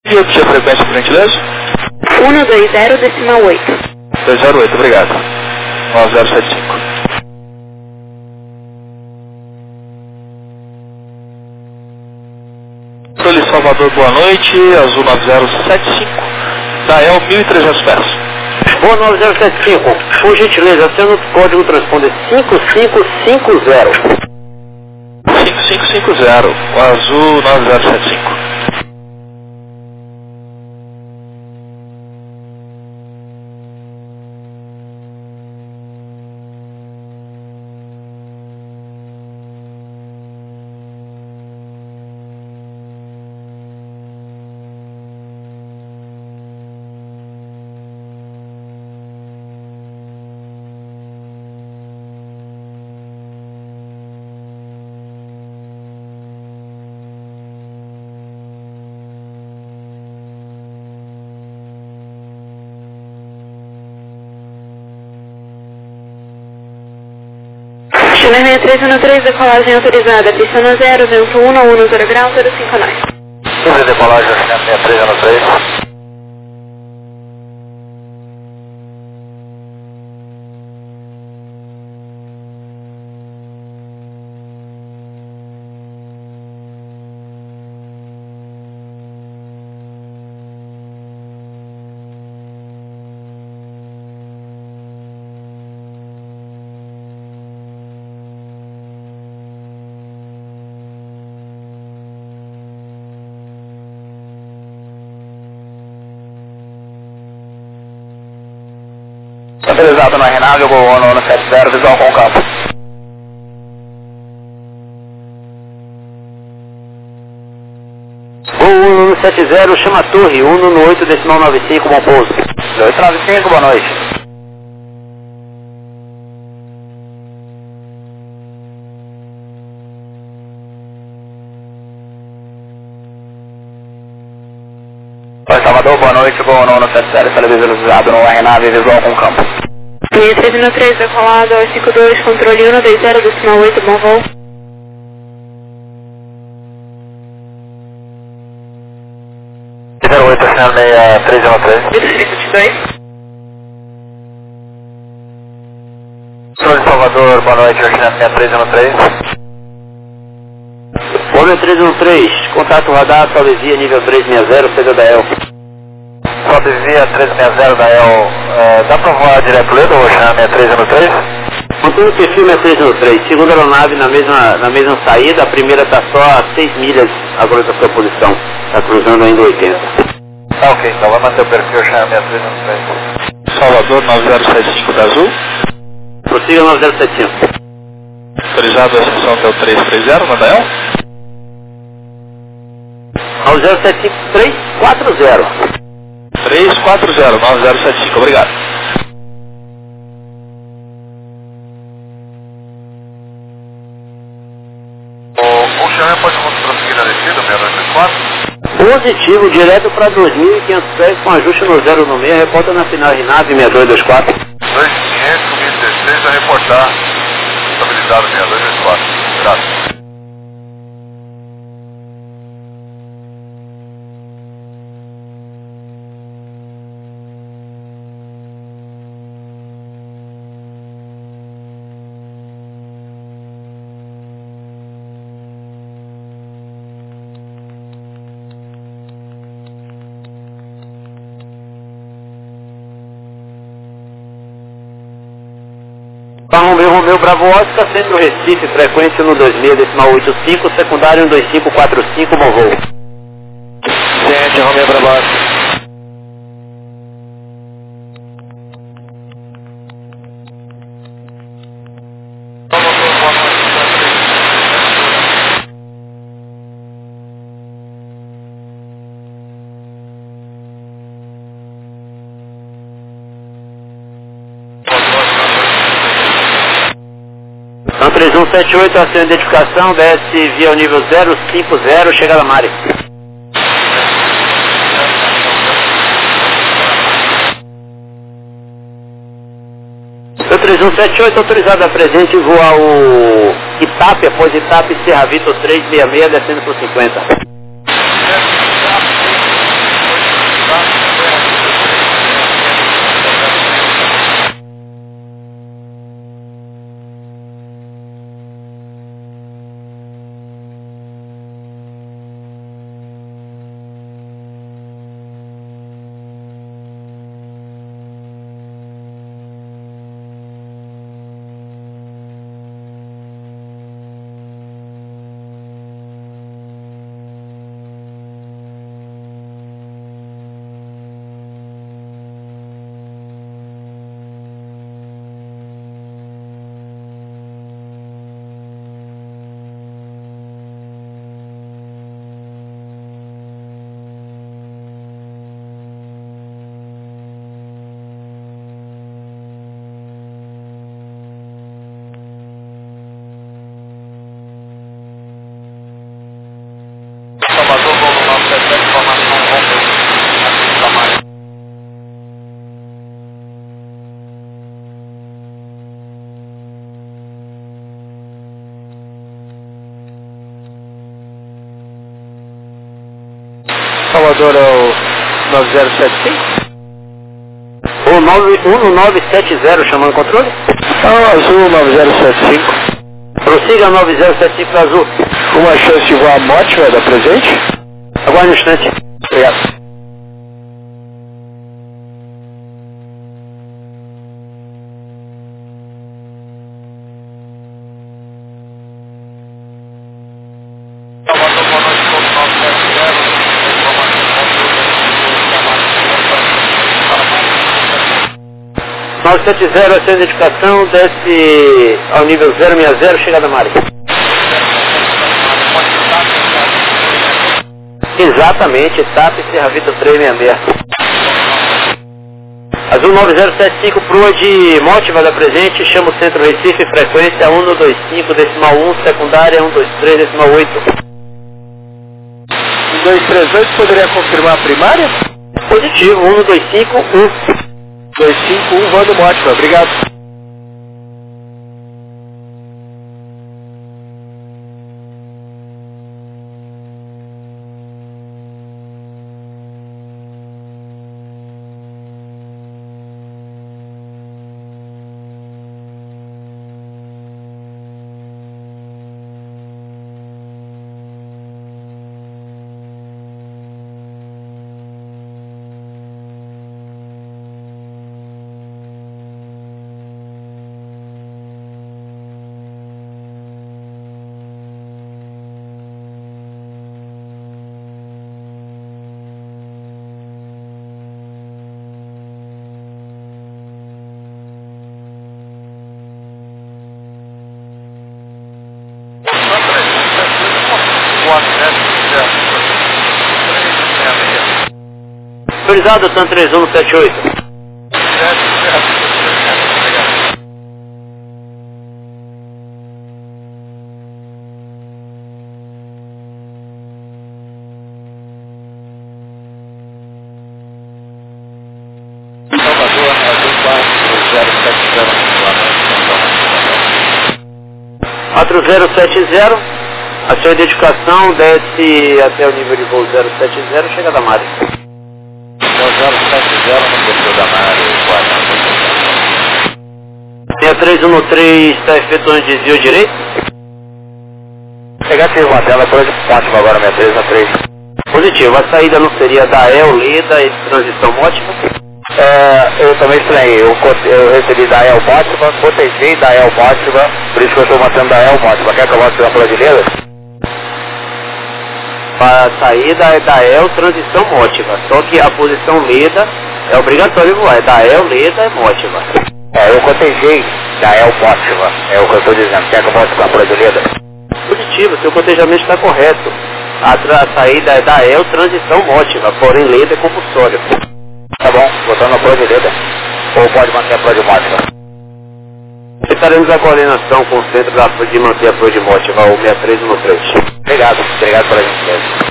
E obter a frequência, por gentileza? 120,8. 208, obrigado. 9075. Tolhe Salvador, boa noite. Azul 9075. Dael 1.300 pés. Boa 9075. Por gentileza, aciona o código transponder 5550. 5550. O Azul 9075. Chile 6313, decolagem autorizada, pista no 0, vento 1, 0 grau, 059. Sobre decolagem, 6313. Autorizado na Renável, voo 170, visual com campo. Voo 170, chama a torre, 118,95, bom pouso. 895, boa noite. Oi, Salvador, boa noite, voo 170, televisão no Renável, visual com campo. 6313, decolado, 52, controle 120,8, bom voo. 08, assinando 6313. 22. Sou de Salvador, boa noite, assinando 6313. Ômega 313, contato radar, Salvesia, nível 360, CDDL. Salvesia 360 da El, dá pra voar direto Ledo ou chamar 6313? Mantendo o perfil 6313, segunda aeronave na mesma saída, a primeira está só a 6 milhas agora da sua posição, está cruzando ainda 80. Tá ok, então vai manter o perfil chamar 6313. Salvador 9075 da Azul. Prossiga 9075. Autorizado a ascensão até o 330 na Dael. Ao 075340. 340 9075, obrigado. O Xamã pode prosseguir na descida, 6234? Positivo, direto para 2.500 pés com ajuste no 0 no meio, reporta na final Rinave 6224. 2500, comigo 16, a reportar, estabilizado 6224, graças. Romeu Bravo Oscar, Centro Recife, frequência no 26,85, secundário no 2545, bom voo. Ciente, Romeu Bravo Oscar. Então 3178, a sua identificação, desce via o nível 050, chegada a Mari. Então 3178, autorizado a presente, voar o Itap, após Itap, Serra Vitor 366, descendo por 50. Salvador é o 9075? O 1970 chamando o controle? Ah, azul 9075. Prossiga 9075 azul. Uma chance de voar mote vai dar presente? Aguarde um instante. Obrigado. Salvador 970, essa identificação, desce ao nível 060, chegada Mari. Exatamente, TAP Serra Vitor 366. Azul 9075, proa de Mótiva da presente, chama o centro Recife, frequência 125.1, secundária 123.8. 1238, poderia confirmar a primária? Positivo, 1251. 251, voando Mótiva, obrigado. Autorizado, TAN 3178. Salvador, azul 4070, a sua identificação desce até o nível de voo 070, chega da Mari. 070 no perfil da Mari, 6313 está efetuando desvio direito. Negativo, Marcelo, por ótimo agora, 6313. Positivo, a saída não seria da El, Leda e transição ótima. Eu também estranhei, eu recebi da El Mótiva, cotejei da El Mótiva, por isso que eu estou matando da El Mótiva. Quer que eu mostre uma prodilheira? A saída é da El, transição mótiva, só que a posição Leda é obrigatório voar, é da El, Leda e mótiva. Eu cotejei da El Mótiva, é o que eu estou dizendo. Quer que eu mostre com a prodilheira? Positivo, seu cotejamento está correto. A saída é da El, transição mótiva, porém Leda é compulsório. Tá bom, botando a prodilheira. Ou pode manter a prodimótica? Estaremos a coordenação com o centro de manter a prodimótica, o 6313. Obrigado pela gentileza.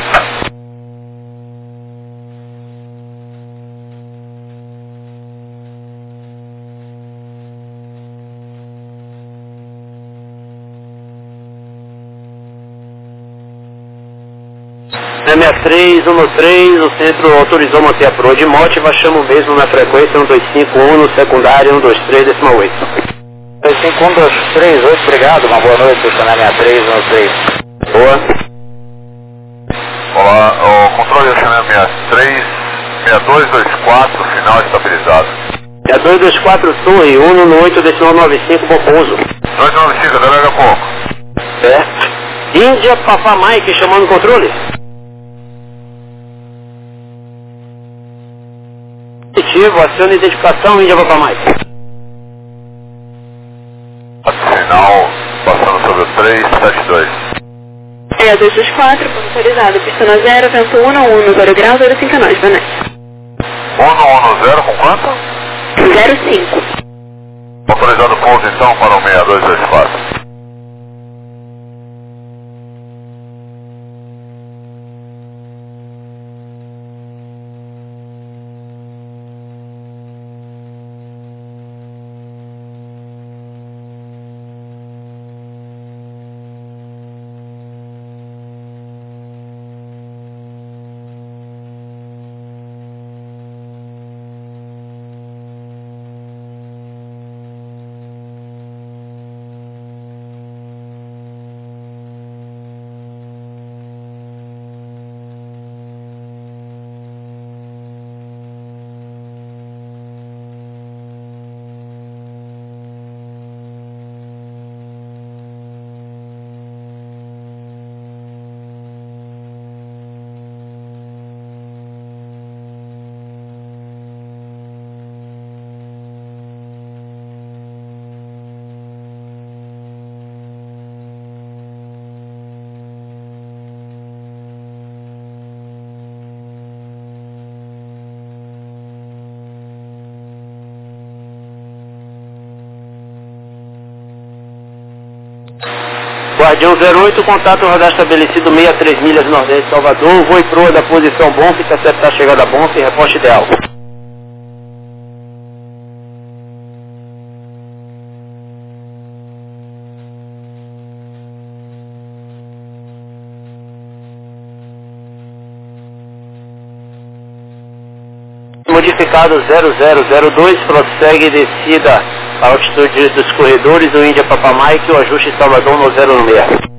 Na 6313, o centro autorizou manter a proa de Mótiva, chamo mesmo na frequência 1251, no secundário 123.8. 251, 238, obrigado, uma boa noite, funcionário 6313. Boa. Olá, o controle Oceania 63, 6224, final estabilizado. 6224 Torre, 1 no 8.95, Bocoso. 295, daqui a pouco. Certo. Índia Papá Mike chamando o controle. Positivo, aciona a identificação, Índia Papá Mike. Sinal passando sobre o 372. 224, autorizado, pista 0, vento 1, 0 grau, 05 canais, Vanessa. 110 com quanto? 05. Autorizado pouso então para o 6224. Guardião 08, contato radar estabelecido 63 milhas nordeste Salvador, voo e proa da posição Bonf, interceptar a chegada Bonf, reposte ideal. Modificado 0002, prossegue descida a altitude dos corredores do Índia Papa Mike, o ajuste Salvador no 096.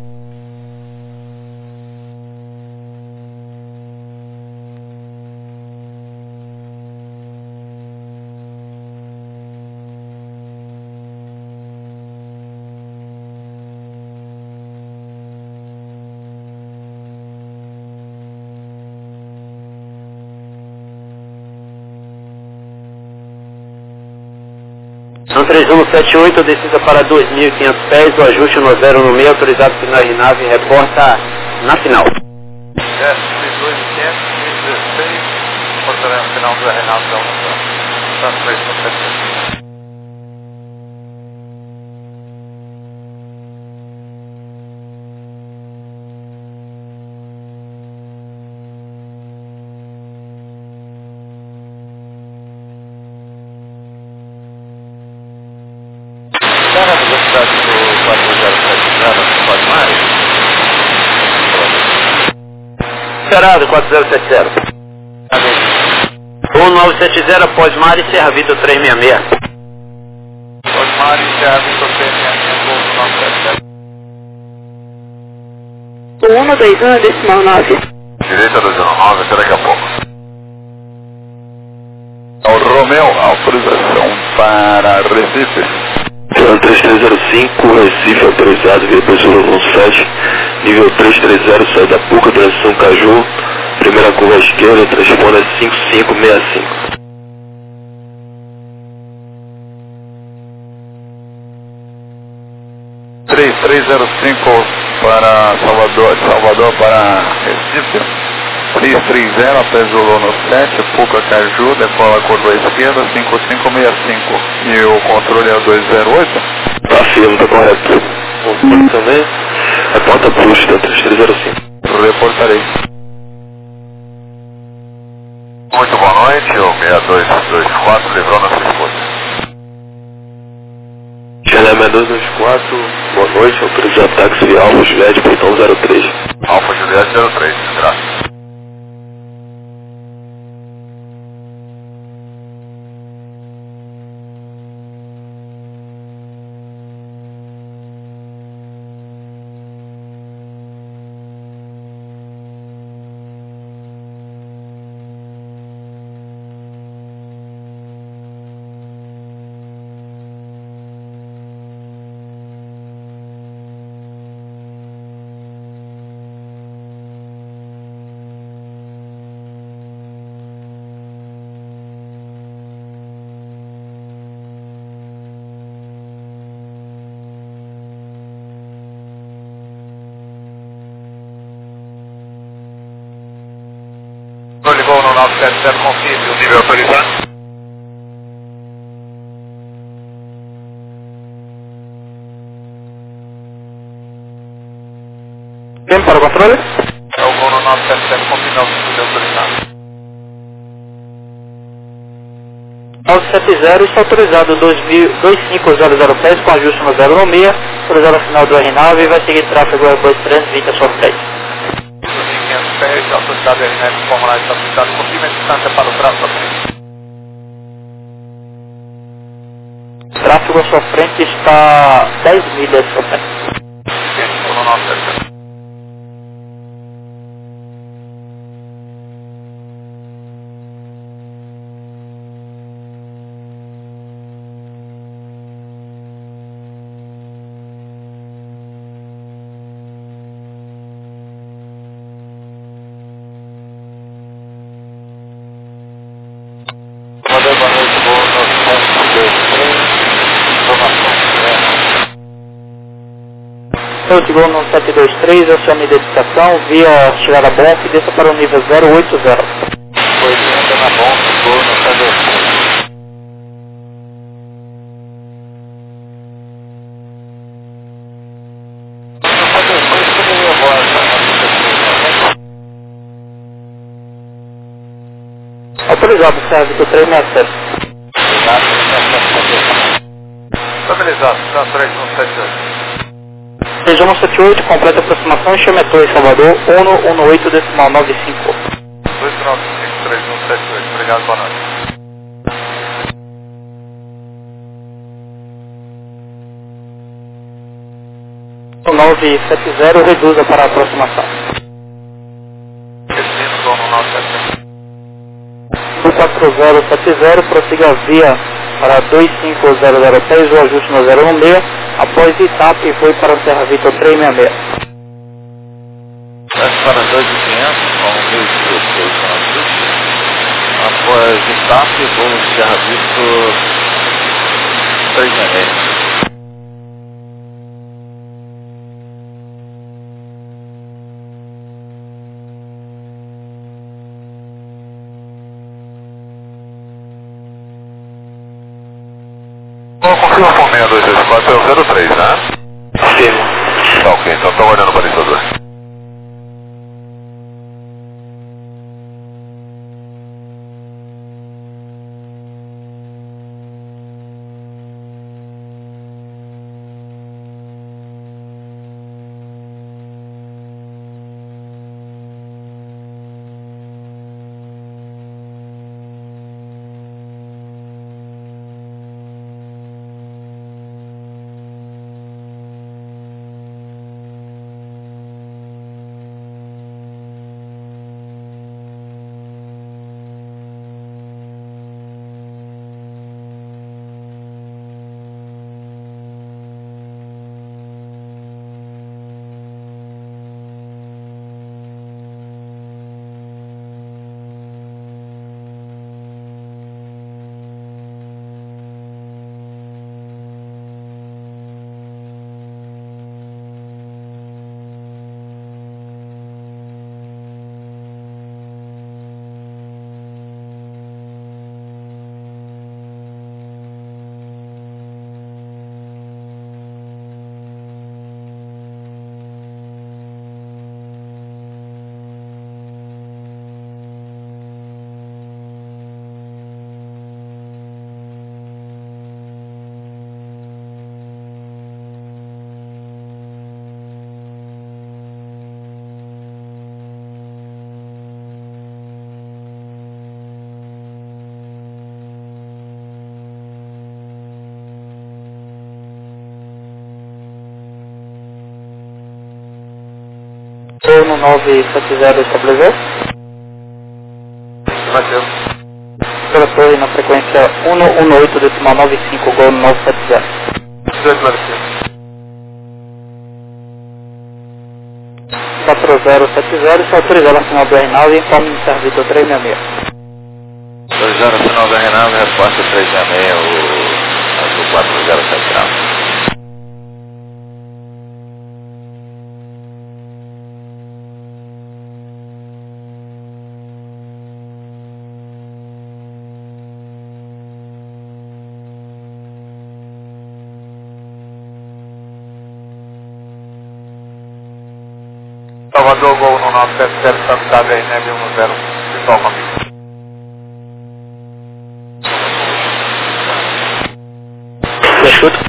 São 3178, descida para 2.500 pés, o ajuste no 096, autorizado final de nave, reporta na final. 2.500, 2016, reportaremos final do Renato da União. Está 3178. Qual a velocidade do 4070 Pode mais? Cerrado, 4070. 1970, Pós-Mar e Serra Vitor 366. Pode mais, Serra Vitor 366, voo 977. 121,9. Direita do 19, até daqui a pouco. Ao Romeu, autorização para Recife. 3305, Recife autorizado, via Pessoa 17, nível 330, sai da Puca, direção Caju, primeira curva à esquerda, transponda 5565. Para Salvador para Recife, 330, Pesolou no 7, Puca Caju, decola curva à esquerda, 5565. E o controle é o 208? Tá firme, tá correto. Controle também, reporta Plus, 3305. Reportarei. Muito boa noite, o 6224 livrou na sua esposa. China 6224, boa noite, autorizado táxi via Alfa Juliette, portão 03. Alfa Juliette 03, graças. Ligou no 977, confirme o nível autorizado. Tempo para o controle? É o voo no 977, confirme o nível autorizado. 970, está autorizado 2500 pés com ajuste no 096, autorizado a final do R9 e vai seguir tráfego Airbus 320 a sua frente. 500 pés, autorizado RNF, formulário estabilizado, confirme a distância para o tráfego à frente. Tráfego à sua frente está 10 milhas à sua frente. Voo no 977. Boa noite, voo no 723, informação. Eu chegou no 723, essa é a minha identificação, via chegada Bonf e desça para o nível 080. Foi ainda na bomba, voo no 723. autorizado, serviço 367. Estabilizado, está 3178. 3178, completa aproximação, Chemetou em Salvador, 118,95. 2953178, obrigado, boa noite. 970, reduza para a aproximação. Destino, dono 970. 4070, prossiga via para 25006, o ajuste no 016, após Itap e foi para o Serra Vitor 366. Desce para 2.500, com 1.016 com ajuste. Após Itap, voo Serra Vitor 366. Confirmação 6224 é o 03, né? Sim. Tá ok, então estou olhando o balizador. Estou no 970 estabeleceu. Vai ser. Pela torre na frequência 118,95, gol no 970. 4070, está autorizado a final do R9 e informe de serviço 366. 20 final da Renave, resposta 366, o azul 4079. Salvador, gol no 970, Santa RNV 10, pessoal comigo. Me escuta?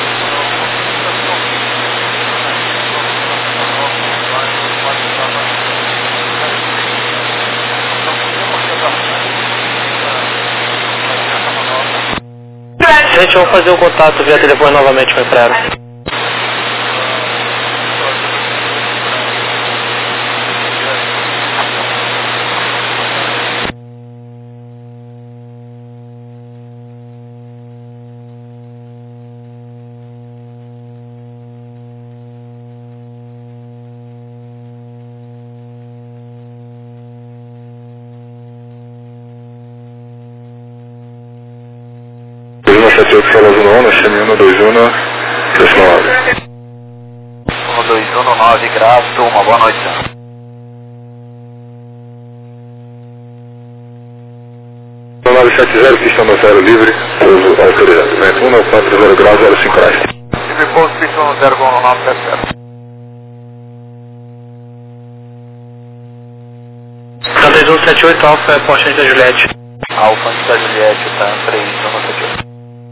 Gente, vamos fazer o contato via telefone novamente com a Empresa. Salas 1, Xamina 21, 69. 1219, graço, uma boa noite. No 970, pista no 0 livre, pouso autorizado. Vento 140 graus, 05 horas. Tive pouso, pista no 0, gol no 970. Tá 3178 Alfa, Porsche da Juliette. Alfa antes da Juliette, tá? 3178.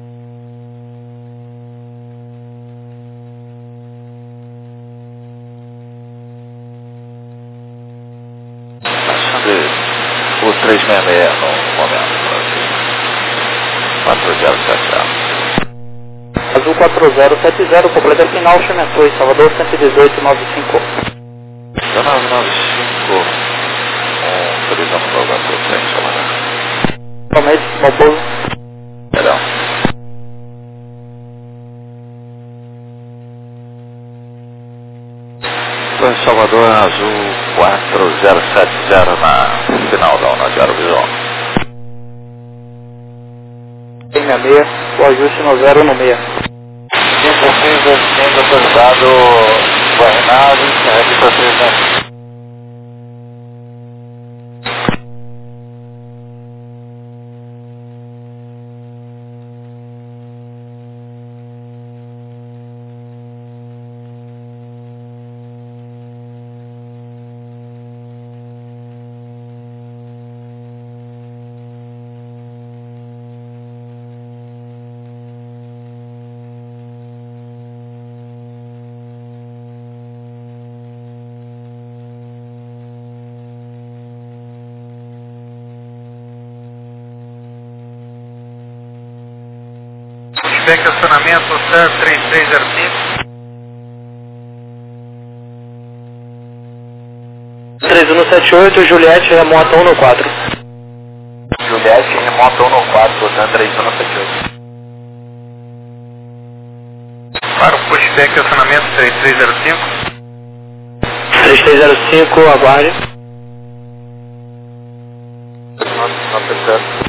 O 366 no momento. 4070. Azul 4070, completa final, Chementor, Salvador 11895. 1995. Autorizamos logo a sua frente, Salvador. Somente, bom pouso. Perdão. Estou em Salvador, Azul 4070 na final da Una de Aerovisão. 66, o ajuste no 0 no 6. 5 autorizado Guarnado, registra 300. Feedback acionamento, CER 3305. 3178, Juliette, remota 114. Juliette, remota 114, portanto 3178. Para o pushback acionamento 3305. 3305, aguarde. Não percebe.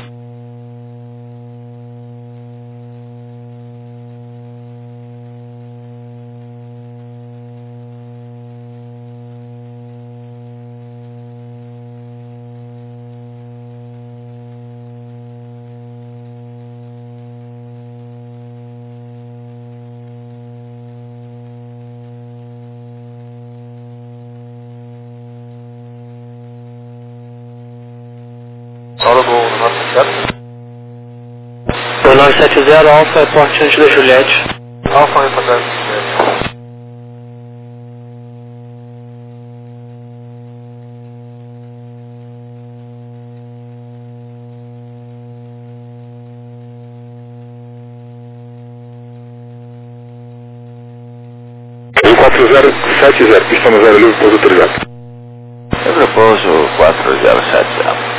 Fala do 970. 2970, Alfa, é porte antes da Juliette. Alfa, reportagem da Juliette. O 4070, pista no 0 livre, pouso autorizado. Eu propouso 4070.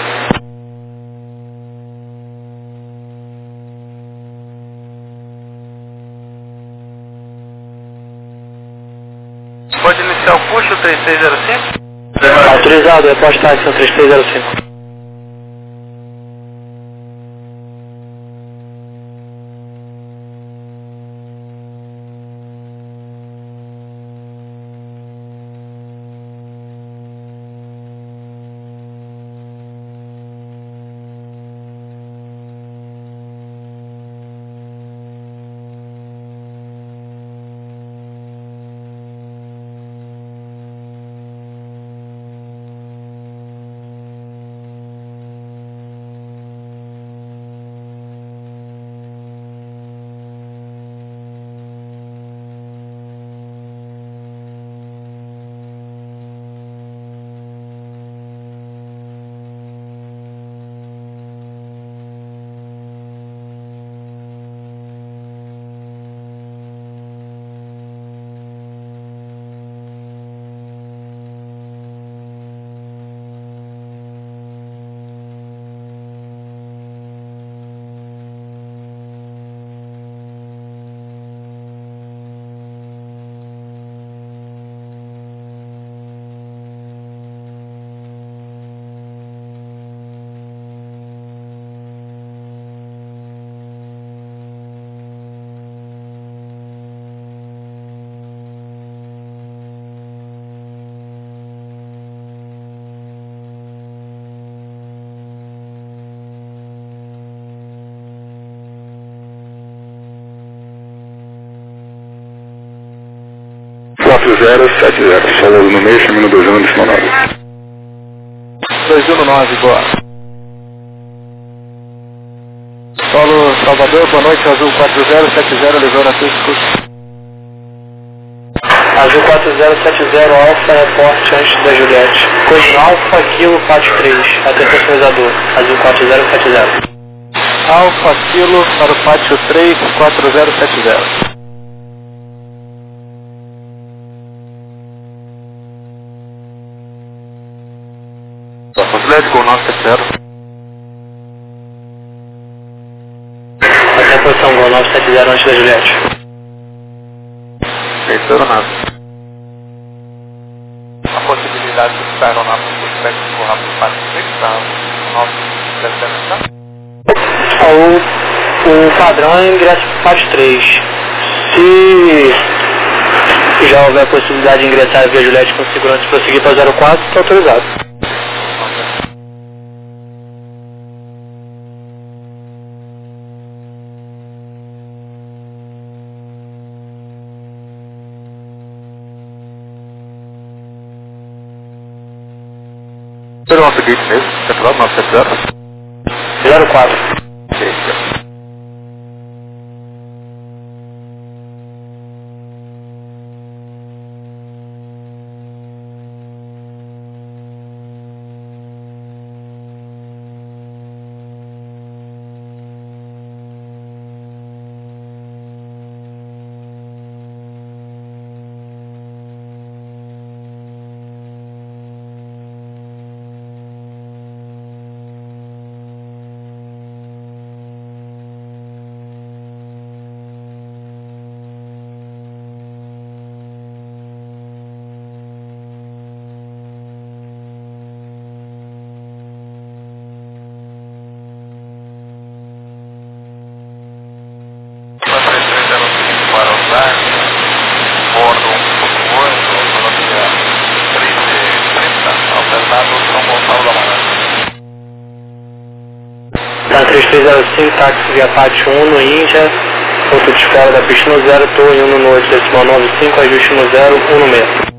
Pode iniciar o push, o 3305? Autorizado, é porte táxi 3305. Salvador no meio, chamando 219. 219, boa. Salvador, boa noite, Azul 4070, levando a Cisco. Azul 4070, Alfa, reporte antes da Juliette. Código Alfa, Kilo, Pátio 3, até personalizador. Azul 4070. Alfa Kilo para o Pátio 3, 4070. Atlético 970. Até a posição Gol 970 antes da Juliette. Terceiro nada. A possibilidade de estar no nosso prospecto com o rápido para O padrão é ingresso para Pátio 3. Se já houver possibilidade de ingressar via Juliette com segurança e prosseguir para 04, está autorizado. Será o seguinte mesmo, central 970. 04. Tá 3305, táxi via Pátio 1 no Índia, ponto de espera da pista no 0, torre 1 no 8, decimal 95, ajuste no 0, 1 no 6.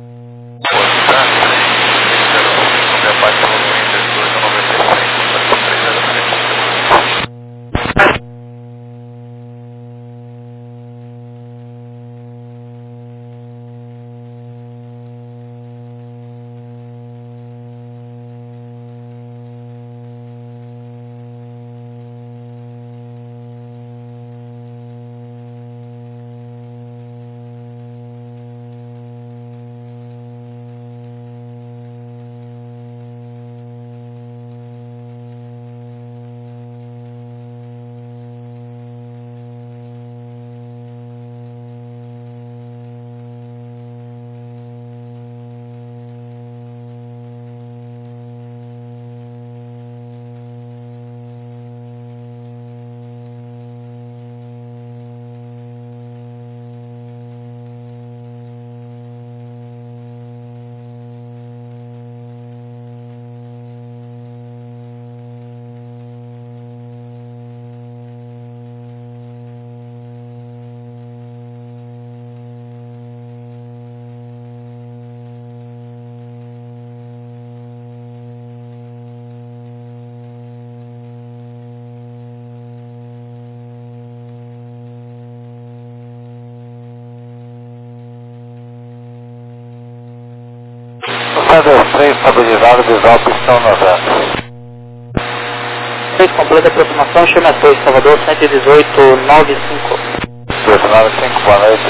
Três estabilizado, visual, pistão 90. 3, completa a aproximação, chama a torre, Salvador 11895. 295, boa noite,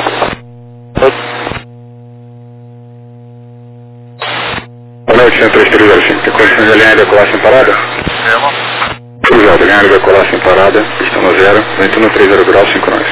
Boa noite, 13305. Tem condições de alinhar e decolar sem parada? Cruzado, alinhar e decolar sem parada, pista no 0, vento no 30 graus, 5 nós.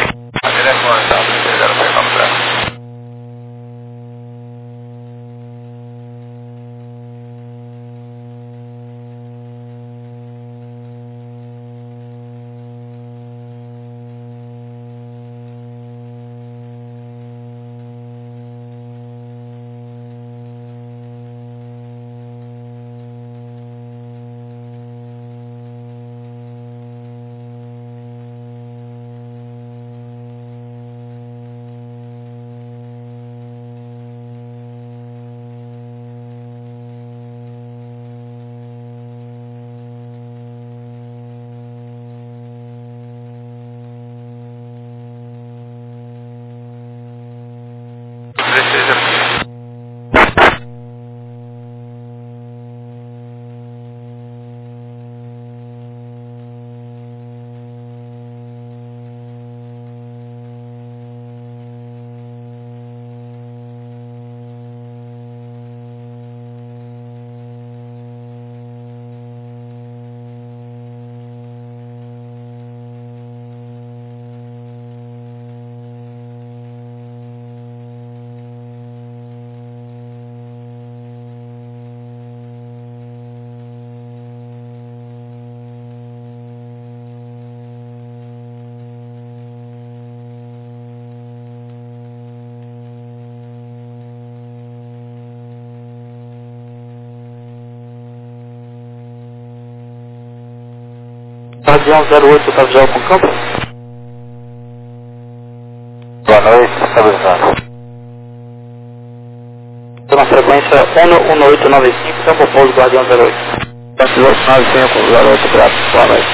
Guardião 08, tá visual com campo? Boa noite, estabilizado. Estou na frequência 11895, campo pouso Guardião 08. Batidor 95, 08, graças, boa noite.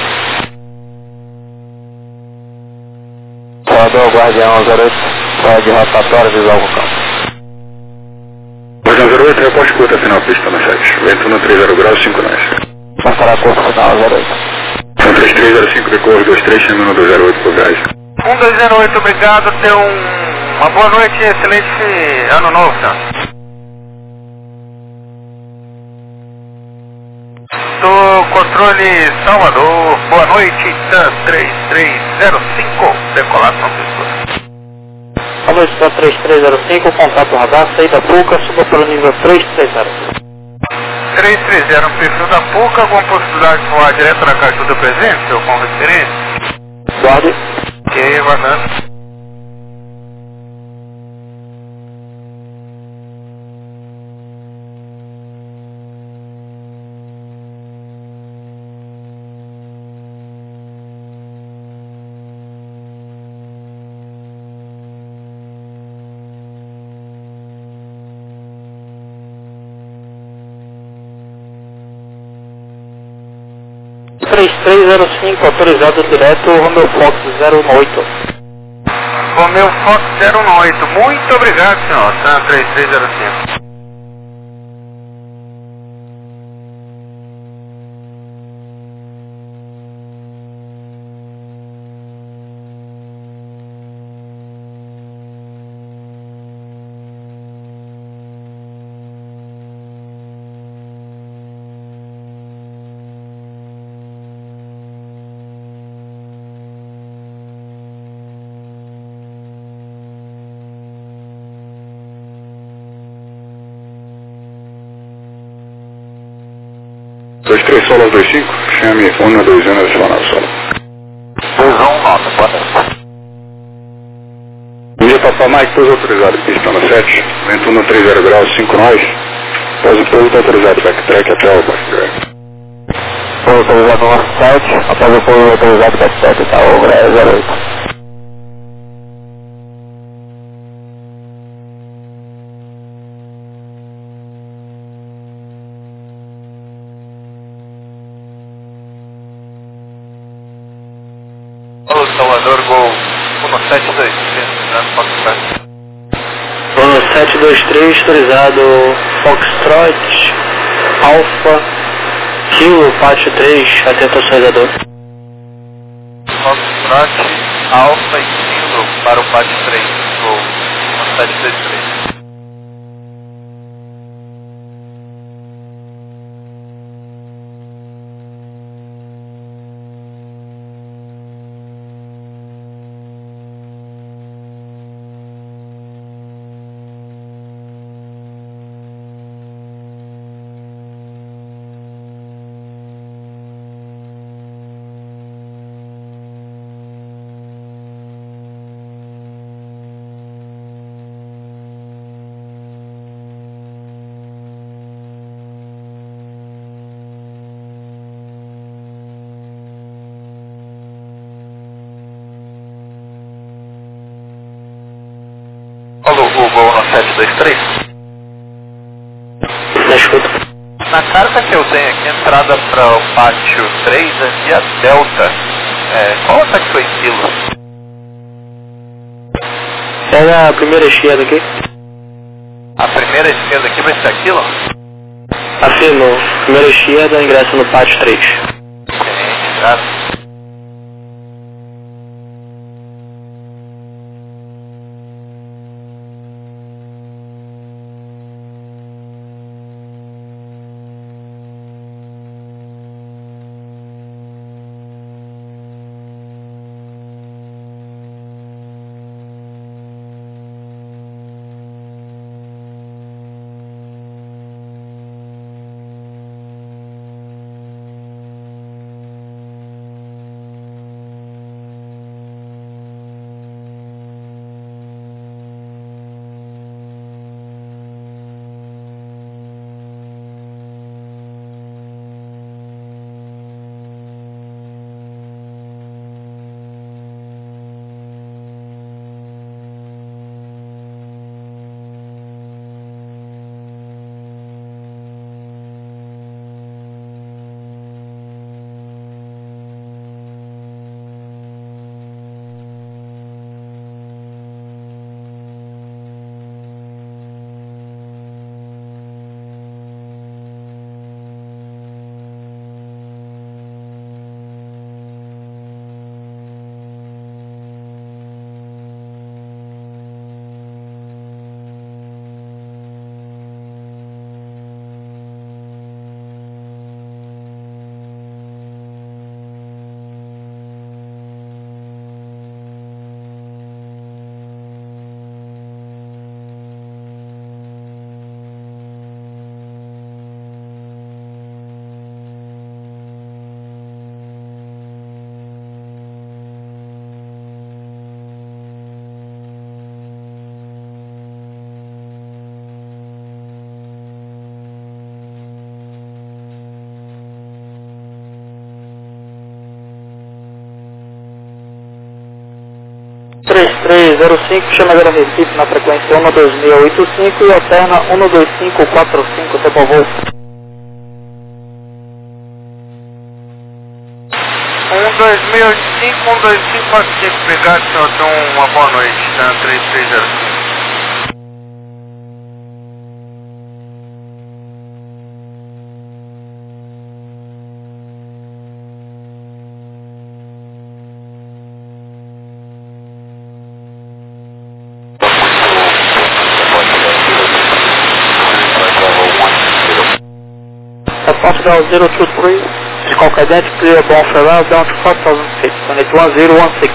Salvador, Guardião 08, de rotatória, visual com campo. Guardião 08, reposte curta, final pista no 7. Vento no 30 graus, 5 nós. Passará curso final 08. São 3305, decorre 23, termino do 08 por gás. 1208, obrigado, tenha uma boa noite e excelente ano novo, senhor. Do controle Salvador, boa noite, TAM 3305, decolar São Francisco. Boa noite, TAM 3305, contato radar, saída PUCA, suba pelo nível 330. 330, perfil da PUCA, alguma possibilidade de voar direto na caixa do presente ou com referência? Guarde. Ok, aguardando. Três 3305, autorizado direto, Romeo Fox 018. Romeo Fox 018, muito obrigado, senhor, TAM 3305. Dois 3 solos 25, chame 1 2 anos adicional solo. 219, boa noite. Bom dia, Papa Mike, pouso autorizado, pista no 7. Vento no 30 graus, 5 nós. Pouso está autorizado, backtrack até o backtrack. Pouso autorizado no 7, após o pouso autorizado backtrack, tá, obra é 08. Alô, Salvador, Gol 172, Foxtrot. Ono 723, autorizado Foxtrot, Alpha, Kilo, Pátio 3, atento ao acelerador. Foxtrot, Alfa e Kilo para o Pátio 3, Gol 1723. Alô, Google 1723. Na escuta. Na carta que eu tenho aqui, entrada para o pátio 3 é via Delta. Qual é que foi Kilo? Pega a primeira esquerda aqui. A primeira esquerda aqui vai ser a Kilo? Afirmo, primeira esquerda, ingresso no Pátio 3. Excelente, graças. 2305, chamadora Recife na frequência 12685 e alterna 12545, por favor. 12685, 12545, obrigado, senhor. Então, uma boa noite, tá? 3305. Portugal 023, de qualquer dente, clear ball farewell down to 4000 feet, unit 1016.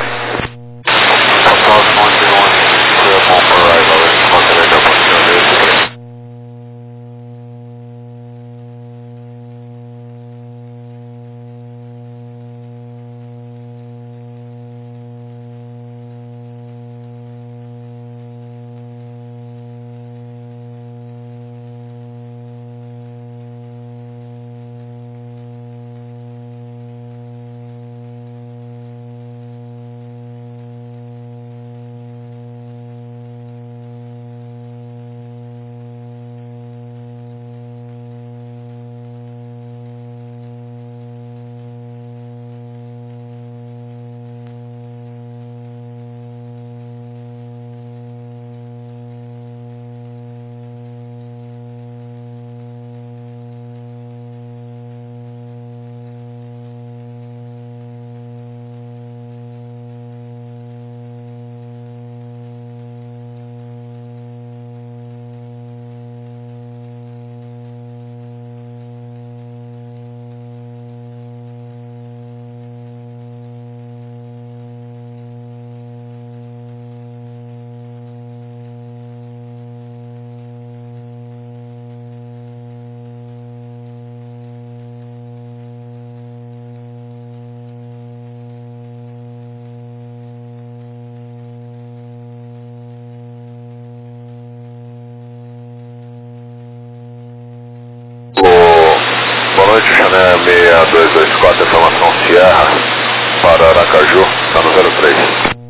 Boa noite, Chané 6224, informação Sierra para Aracaju, está no 03.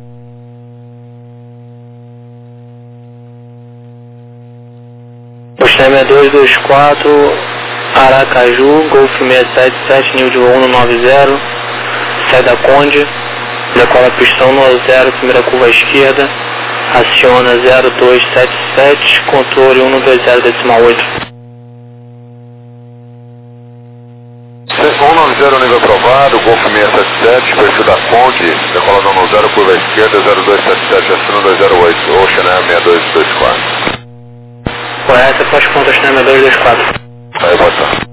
Chané 6224, Aracaju, Golf 677, New de 190, sai da Conde, decola pistão no 0, primeira curva à esquerda, aciona 0277, controle 120,8. 190 nível aprovado, Golf 677, perfil da Conde, decolador no 0, curva à esquerda, 0277, acima 208, ou Chané 6224. Correto, faz conta Chané 6224. Aí, boa tarde.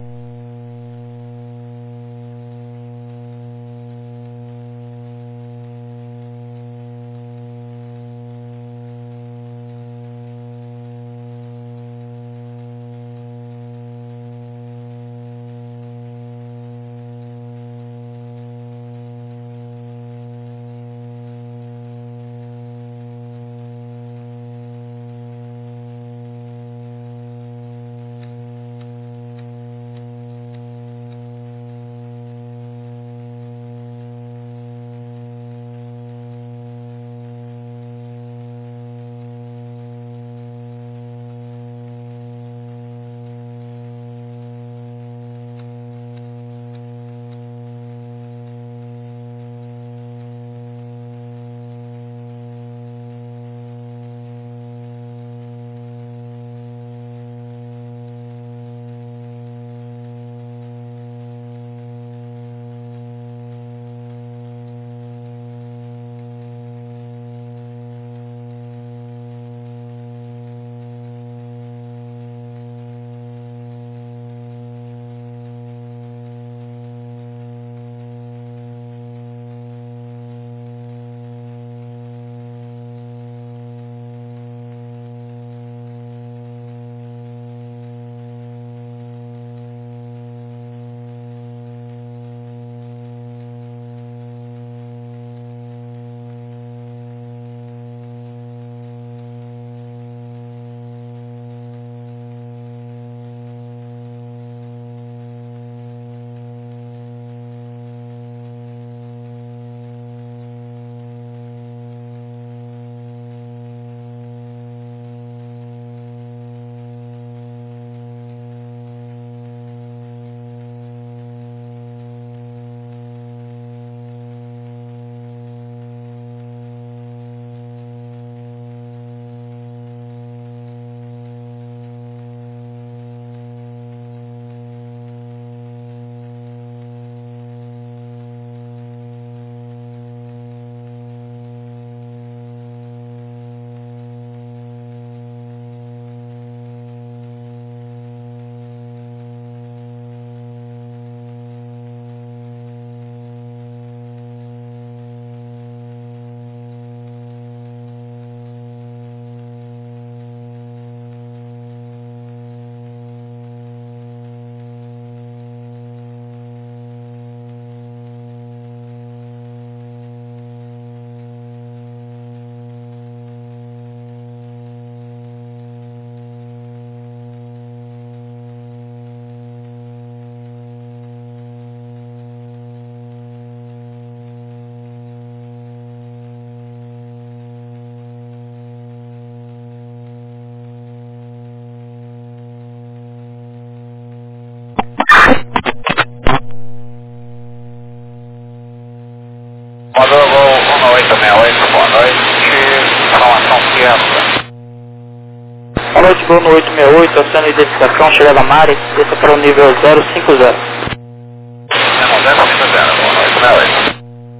noite, informação fiável. Boa noite, Bruno 868, oceano identificação, chegada Mari, desça para o nível 050. Não, 050, boa noite, boa noite.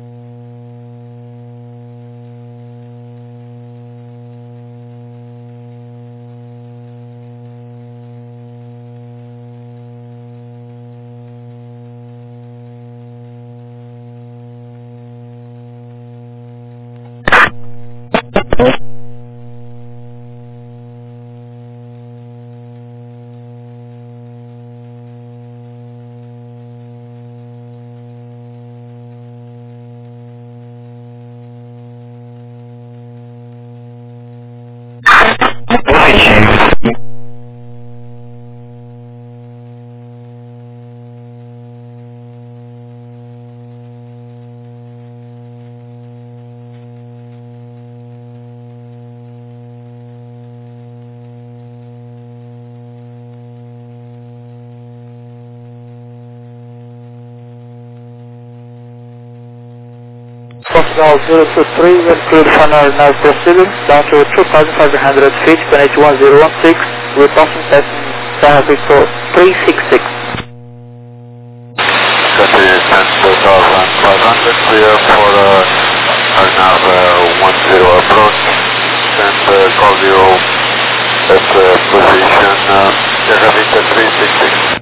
Portugal 023 and cleared final now proceeding down to 2,500 feet, Planet 1016, reporting passing Sierra Victor 366. Copy, 10,500, clear for Arnav 10 approach, and call you at position Sierra Victor 366.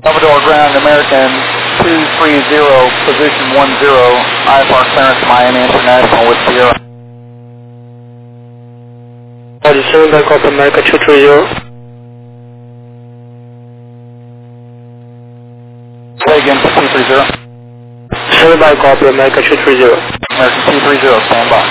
Salvador Ground, American 230, position 10, IFR clearance, Miami International with Sierra. Audition by Corp America 230. Say again for 230. Stand by Corp America 230. American 230, stand by.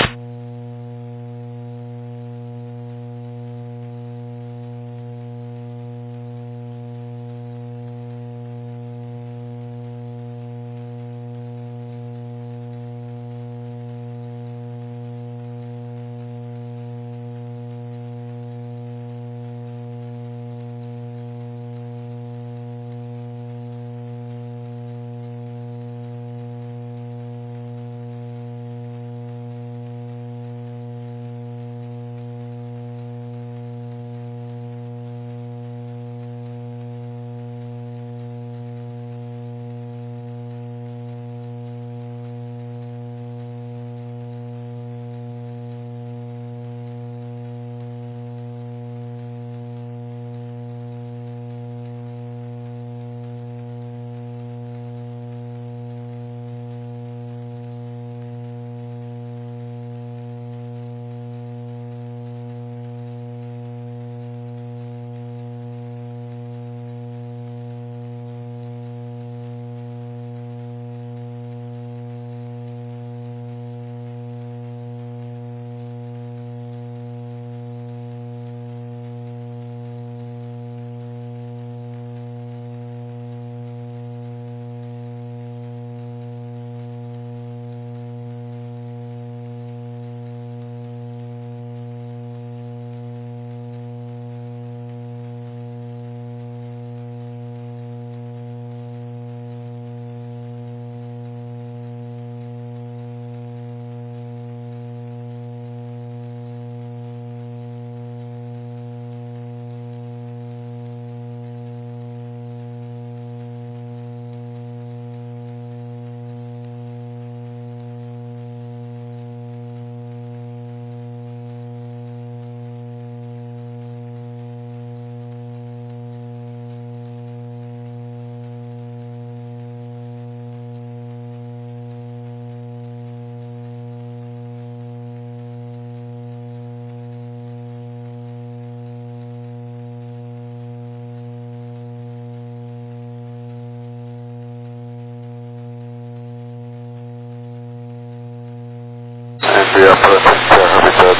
Envia para Serra Habitat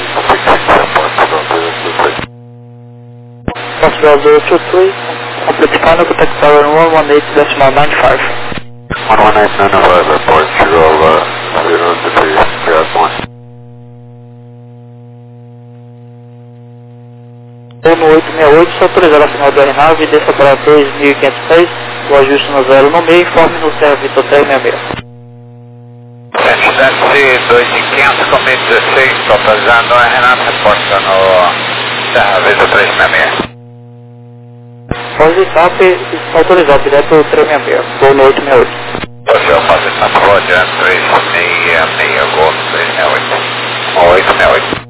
366 Portugal 023. Portugal 023. Complete final contact tower 118.95. 118.95 Portugal 023, Fiat 1. 1868, só autorizar a final do R9 e desça para 2.500 pés, o ajuste no zero no meio, informe no Serra Vitor 366. Dance 2.500, commit 16, estou autorizando a Renato, reporta no Serra Vitor 366. Pode SAP autorizar direto 366, vou no 868. Você faz essa Roger 366, Gol 368. 868.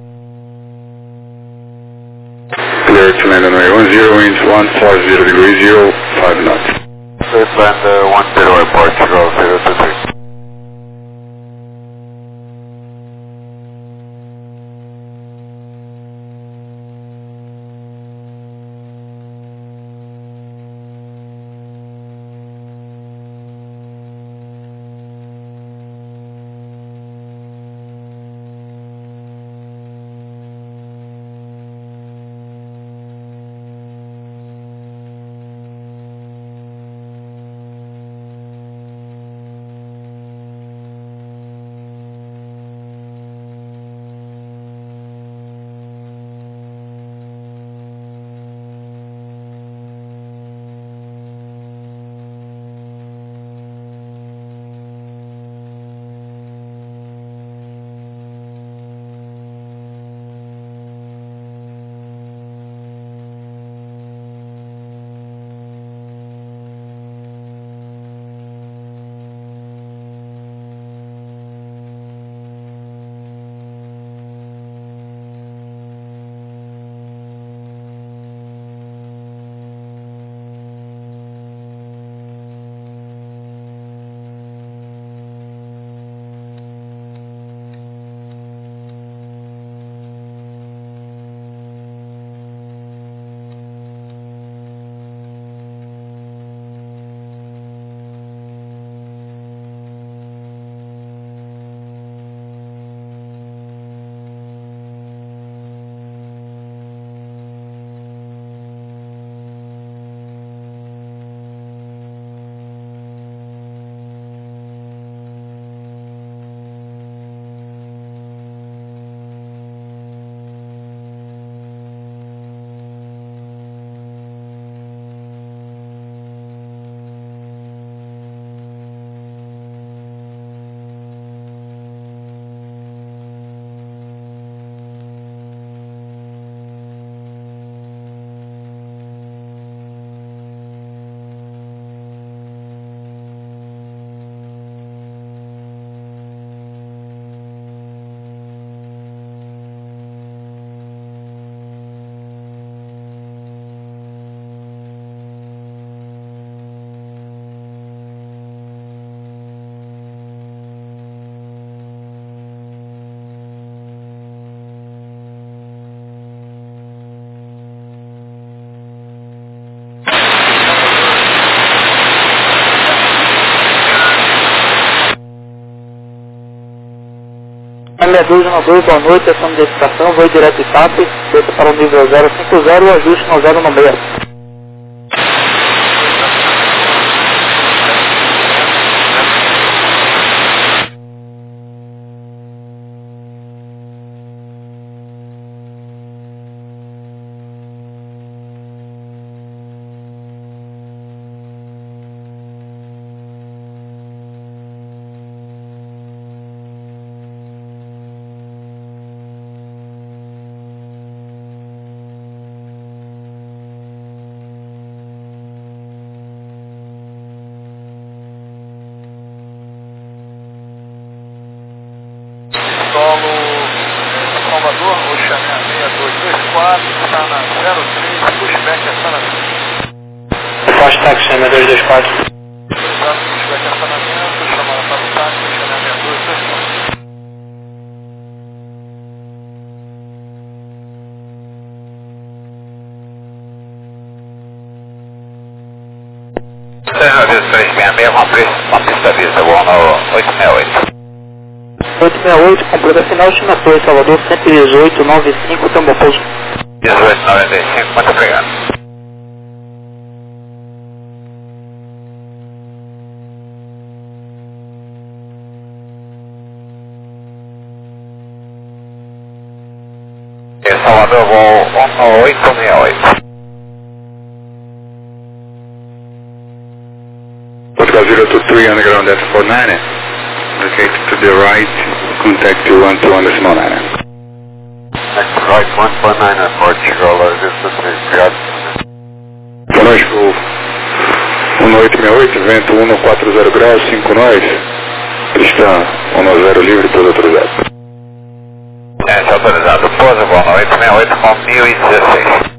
Clear to land runway 10, winds 140 degrees 0, 5 knots. Clear land 10, Portugal 023. 6212, boa noite, ação de estação, voo direto de TAP, desça para o nível 050, ajuste no 096. Solo Salvador, Oxané 6224, está na 03, pushback a Sanamento. Forte táxi, Oxané 6224. Exato, pushback a Sanamento, chamada para o táxi, Oxané 6224. Aviso 366, uma pista vista, voando 868. 868, completa final, China 2, Salvador 11895, Tambo Pouso. 1895, muito obrigado. Salvador, voo 1868. Portugal 023 on the ground at 49, locate to the right, contact 212 on the small 9. Next right, 149 at Portugal, distance obrigado. Conosco 1868, vento 140 graus, 5 nós, pista 10 livre, todo autorizado. Autorizado, pouso, boa noite, 68 com 1016.